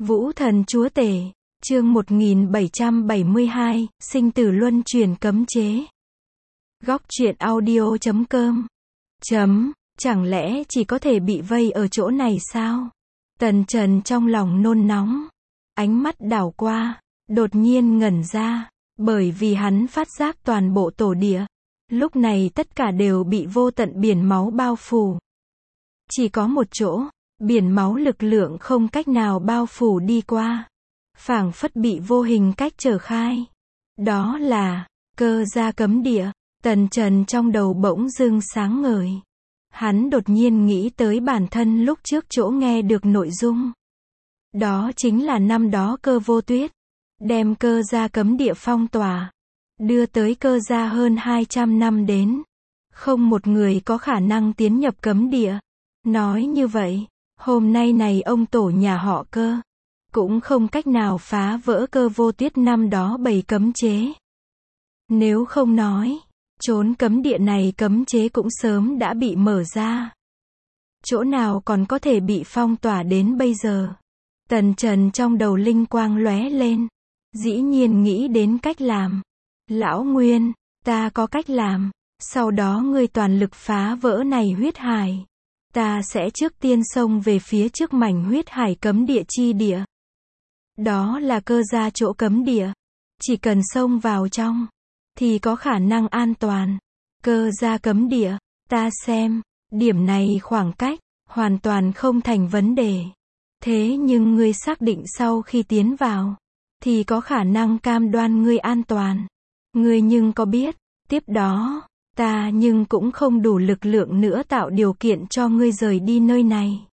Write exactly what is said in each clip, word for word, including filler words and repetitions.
Vũ thần chúa tể, chương một nghìn bảy trăm bảy mươi hai, sinh tử luân chuyển cấm chế. Góc truyện audio chấm com. Chấm, chẳng lẽ chỉ có thể bị vây ở chỗ này sao? Tần Trần trong lòng nôn nóng. Ánh mắt đảo qua, đột nhiên ngẩn ra, bởi vì hắn phát giác toàn bộ tổ địa. Lúc này tất cả đều bị vô tận biển máu bao phủ. Chỉ có một chỗ, biển máu lực lượng không cách nào bao phủ đi qua. Phảng phất bị vô hình cách trở khai. Đó là Cơ Gia cấm địa. Tần Trần trong đầu bỗng dưng sáng ngời. Hắn đột nhiên nghĩ tới bản thân lúc trước chỗ nghe được nội dung. Đó chính là năm đó Cơ Vô Tuyết đem Cơ Gia cấm địa phong tỏa, đưa tới Cơ Gia hơn hai trăm năm đến, không một người có khả năng tiến nhập cấm địa. Nói như vậy, hôm nay này ông tổ nhà họ Cơ cũng không cách nào phá vỡ Cơ Vô Tuyết năm đó bày cấm chế. Nếu không nói, chốn cấm địa này cấm chế cũng sớm đã bị mở ra. Chỗ nào còn có thể bị phong tỏa đến bây giờ? Tần Trần trong đầu linh quang lóe lên, dĩ nhiên nghĩ đến cách làm. Lão Nguyên, ta có cách làm, sau đó ngươi toàn lực phá vỡ này huyết hải. Ta sẽ trước tiên xông về phía trước mảnh huyết hải cấm địa chi địa. Đó là Cơ Gia chỗ cấm địa. Chỉ cần xông vào trong, thì có khả năng an toàn. Cơ Gia cấm địa, ta xem, điểm này khoảng cách, hoàn toàn không thành vấn đề. Thế nhưng ngươi xác định sau khi tiến vào, thì có khả năng cam đoan ngươi an toàn. Ngươi nhưng có biết, tiếp đó, ta nhưng cũng không đủ lực lượng nữa tạo điều kiện cho ngươi rời đi nơi này.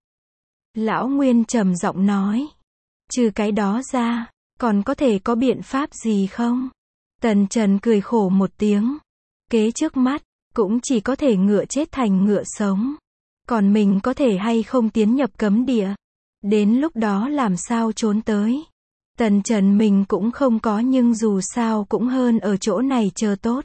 Lão Nguyên trầm giọng nói. Trừ cái đó ra, còn có thể có biện pháp gì không? Tần Trần cười khổ một tiếng. Kế trước mắt, cũng chỉ có thể ngựa chết thành ngựa sống. Còn mình có thể hay không tiến nhập cấm địa? Đến lúc đó làm sao trốn tới? Tần Trần mình cũng không có, nhưng dù sao cũng hơn ở chỗ này chờ tốt.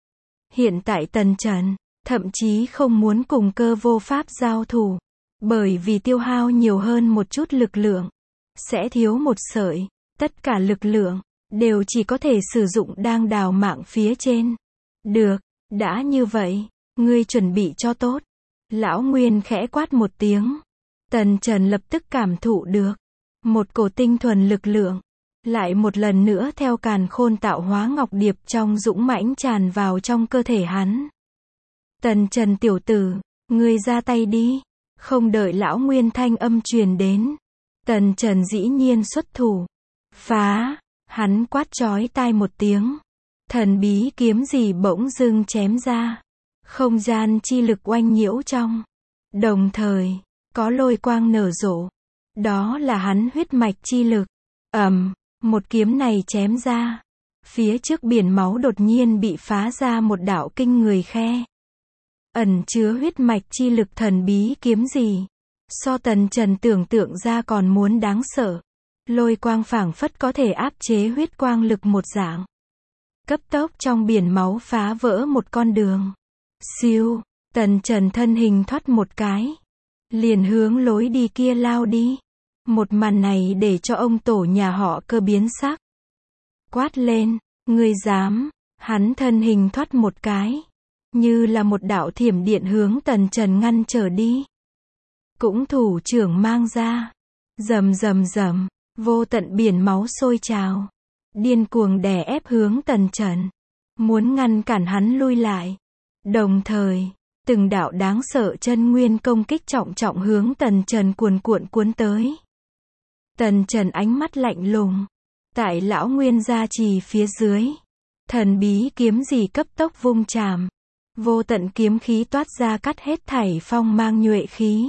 Hiện tại Tần Trần, thậm chí không muốn cùng Cơ Vô Pháp giao thủ. Bởi vì tiêu hao nhiều hơn một chút lực lượng, sẽ thiếu một sợi. Tất cả lực lượng, đều chỉ có thể sử dụng đang đào mạng phía trên. Được, đã như vậy, ngươi chuẩn bị cho tốt. Lão Nguyên khẽ quát một tiếng. Tần Trần lập tức cảm thụ được một cổ tinh thuần lực lượng, lại một lần nữa theo càn khôn tạo hóa ngọc điệp trong dũng mãnh tràn vào trong cơ thể hắn. Tần Trần tiểu tử, ngươi ra tay đi. Không đợi Lão Nguyên thanh âm truyền đến, Tần Trần dĩ nhiên xuất thủ. Phá, hắn quát chói tai một tiếng. Thần bí kiếm gì bỗng dưng chém ra. Không gian chi lực oanh nhiễu trong. Đồng thời, có lôi quang nở rộ. Đó là hắn huyết mạch chi lực. Ầm, một kiếm này chém ra. Phía trước biển máu đột nhiên bị phá ra một đạo kinh người khe. Ẩn chứa huyết mạch chi lực thần bí kiếm gì. So Tần Trần tưởng tượng ra còn muốn đáng sợ. Lôi quang phảng phất có thể áp chế huyết quang lực một dạng. Cấp tốc trong biển máu phá vỡ một con đường. Siêu, Tần Trần thân hình thoát một cái. Liền hướng lối đi kia lao đi. Một màn này để cho ông tổ nhà họ Cơ biến sắc. Quát lên, ngươi dám, hắn thân hình thoát một cái. Như là một đạo thiểm điện hướng Tần Trần ngăn trở đi. Cũng thủ trưởng mang ra. Rầm rầm rầm, vô tận biển máu sôi trào. Điên cuồng đè ép hướng Tần Trần. Muốn ngăn cản hắn lui lại. Đồng thời, từng đạo đáng sợ chân nguyên công kích trọng trọng hướng Tần Trần cuồn cuộn cuốn tới. Tần Trần ánh mắt lạnh lùng. Tại Lão Nguyên gia trì phía dưới, thần bí kiếm gì cấp tốc vung chạm. Vô tận kiếm khí toát ra cắt hết thảy phong mang nhuệ khí.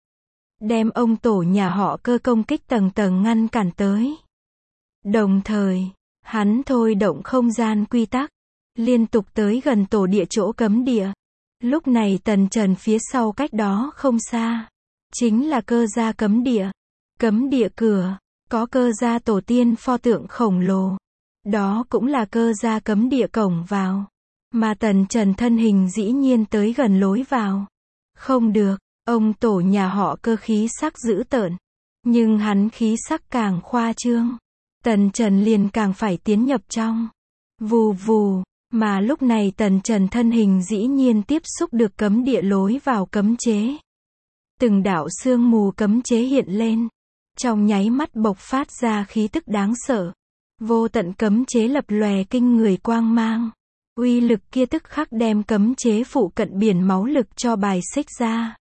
Đem ông tổ nhà họ Cơ công kích tầng tầng ngăn cản tới. Đồng thời, hắn thôi động không gian quy tắc, liên tục tới gần tổ địa chỗ cấm địa. Lúc này Tần Trần phía sau cách đó không xa, chính là Cơ Gia cấm địa. Cấm địa cửa, có Cơ Gia tổ tiên pho tượng khổng lồ. Đó cũng là Cơ Gia cấm địa cổng vào. Mà Tần Trần thân hình dĩ nhiên tới gần lối vào. Không được, ông tổ nhà họ Cơ khí sắc dữ tợn. Nhưng hắn khí sắc càng khoa trương. Tần Trần liền càng phải tiến nhập trong. Vù vù, mà lúc này Tần Trần thân hình dĩ nhiên tiếp xúc được cấm địa lối vào cấm chế. Từng đạo sương mù cấm chế hiện lên. Trong nháy mắt bộc phát ra khí tức đáng sợ. Vô tận cấm chế lập lòe kinh người quang mang. Uy lực kia tức khắc đem cấm chế phụ cận biển máu lực cho bài xích ra.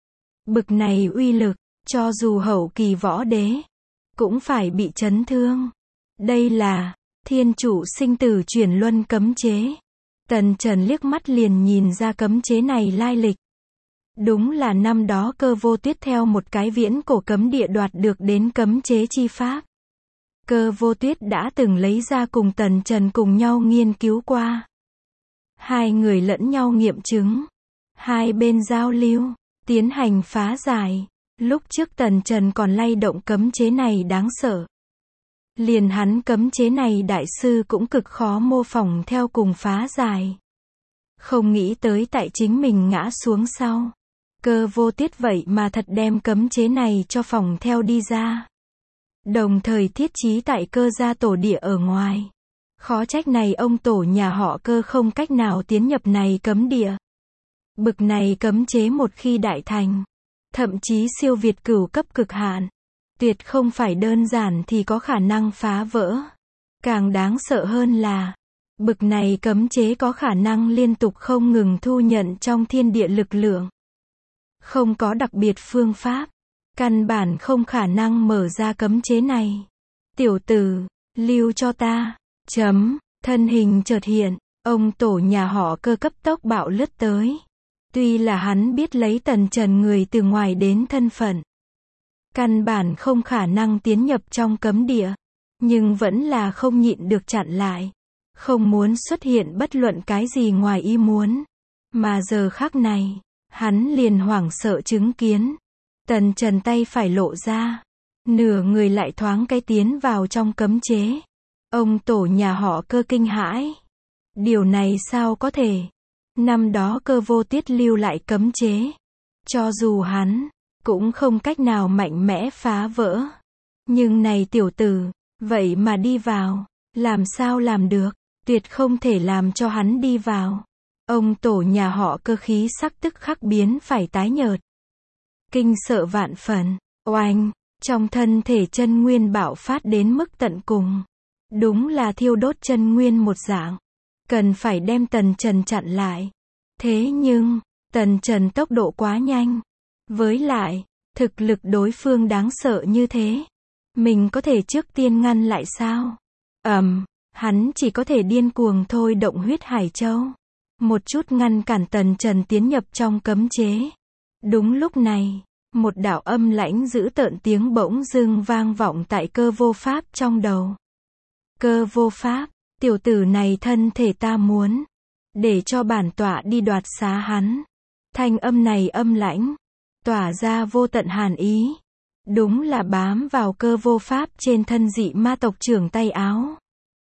Bực này uy lực, cho dù hậu kỳ võ đế, cũng phải bị chấn thương. Đây là thiên chủ sinh tử chuyển luân cấm chế. Tần Trần liếc mắt liền nhìn ra cấm chế này lai lịch. Đúng là năm đó Cơ Vô Tuyết theo một cái viễn cổ cấm địa đoạt được đến cấm chế chi pháp. Cơ Vô Tuyết đã từng lấy ra cùng Tần Trần cùng nhau nghiên cứu qua. Hai người lẫn nhau nghiệm chứng. Hai bên giao lưu, tiến hành phá giải. Lúc trước Tần Trần còn lay động cấm chế này đáng sợ. Liền hắn cấm chế này đại sư cũng cực khó mô phỏng theo cùng phá giải. Không nghĩ tới tại chính mình ngã xuống sau. Cơ Vô Tuyết vậy mà thật đem cấm chế này cho phỏng theo đi ra. Đồng thời thiết trí tại Cơ gia tổ địa ở ngoài. Khó trách này ông tổ nhà họ Cơ không cách nào tiến nhập này cấm địa. Bực này cấm chế một khi đại thành, thậm chí siêu việt cửu cấp cực hạn, tuyệt không phải đơn giản thì có khả năng phá vỡ. Càng đáng sợ hơn là, bực này cấm chế có khả năng liên tục không ngừng thu nhận trong thiên địa lực lượng. Không có đặc biệt phương pháp, căn bản không khả năng mở ra cấm chế này. Tiểu tử, lưu cho ta. Chấm, thân hình chợt hiện, ông tổ nhà họ Cơ cấp tốc bạo lướt tới. Tuy là hắn biết lấy Tần Trần người từ ngoài đến thân phận, căn bản không khả năng tiến nhập trong cấm địa, nhưng vẫn là không nhịn được chặn lại. Không muốn xuất hiện bất luận cái gì ngoài ý muốn. Mà giờ khắc này, hắn liền hoảng sợ chứng kiến. Tần Trần tay phải lộ ra, nửa người lại thoáng cái tiến vào trong cấm chế. Ông tổ nhà họ Cơ kinh hãi. Điều này sao có thể? Năm đó Cơ Vô Tuyết lưu lại cấm chế. Cho dù hắn, cũng không cách nào mạnh mẽ phá vỡ. Nhưng này tiểu tử, vậy mà đi vào, làm sao làm được, tuyệt không thể làm cho hắn đi vào. Ông tổ nhà họ Cơ khí sắc tức khắc biến phải tái nhợt. Kinh sợ vạn phần, oanh, trong thân thể chân nguyên bạo phát đến mức tận cùng. Đúng là thiêu đốt chân nguyên một dạng. Cần phải đem Tần Trần chặn lại. Thế nhưng, Tần Trần tốc độ quá nhanh. Với lại, thực lực đối phương đáng sợ như thế. Mình có thể trước tiên ngăn lại sao? Ầm, um, hắn chỉ có thể điên cuồng thôi động huyết hải châu. Một chút ngăn cản Tần Trần tiến nhập trong cấm chế. Đúng lúc này, một đạo âm lãnh dữ tợn tiếng bỗng dưng vang vọng tại Cơ Vô Pháp trong đầu. Cơ Vô Pháp, tiểu tử này thân thể ta muốn, để cho bản tọa đi đoạt xá hắn. Thanh âm này âm lãnh, tỏa ra vô tận hàn ý. Đúng là bám vào Cơ Vô Pháp trên thân dị ma tộc trưởng tay áo.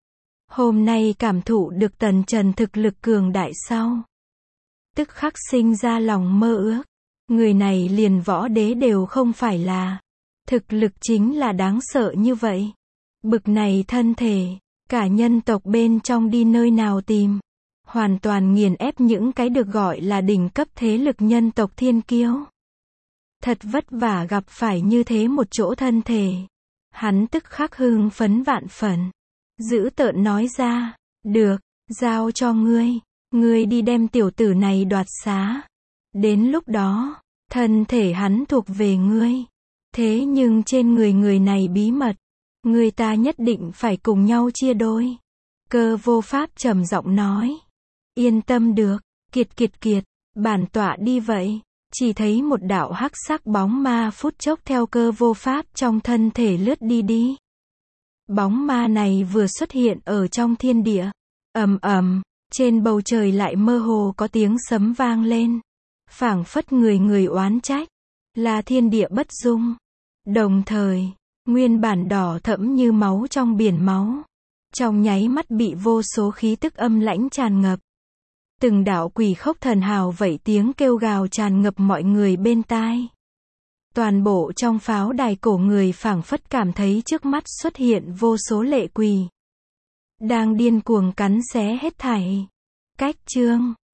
Hôm nay cảm thụ được Tần Trần thực lực cường đại sau, tức khắc sinh ra lòng mơ ước. Người này liền võ đế đều không phải là. Thực lực chính là đáng sợ như vậy. Bực này thân thể, cả nhân tộc bên trong đi nơi nào tìm. Hoàn toàn nghiền ép những cái được gọi là đỉnh cấp thế lực nhân tộc thiên kiêu. Thật vất vả gặp phải như thế một chỗ thân thể. Hắn tức khắc hưng phấn vạn phần. Dữ tợn nói ra, được, giao cho ngươi. Ngươi đi đem tiểu tử này đoạt xá. Đến lúc đó, thân thể hắn thuộc về ngươi. Thế nhưng trên người người này bí mật, người ta nhất định phải cùng nhau chia đôi. Cơ Vô Pháp trầm giọng nói. Yên tâm được, kiệt kiệt kiệt, bản tọa đi vậy. Chỉ thấy một đạo hắc sắc bóng ma phút chốc theo Cơ Vô Pháp trong thân thể lướt đi đi. Bóng ma này vừa xuất hiện ở trong thiên địa. Ầm ầm, trên bầu trời lại mơ hồ có tiếng sấm vang lên. Phảng phất người người oán trách, là thiên địa bất dung. Đồng thời, nguyên bản đỏ thẫm như máu trong biển máu, trong nháy mắt bị vô số khí tức âm lãnh tràn ngập. Từng đạo quỷ khốc thần hào vậy tiếng kêu gào tràn ngập mọi người bên tai. Toàn bộ trong pháo đài cổ người phảng phất cảm thấy trước mắt xuất hiện vô số lệ quỷ. Đang điên cuồng cắn xé hết thảy. Cách chương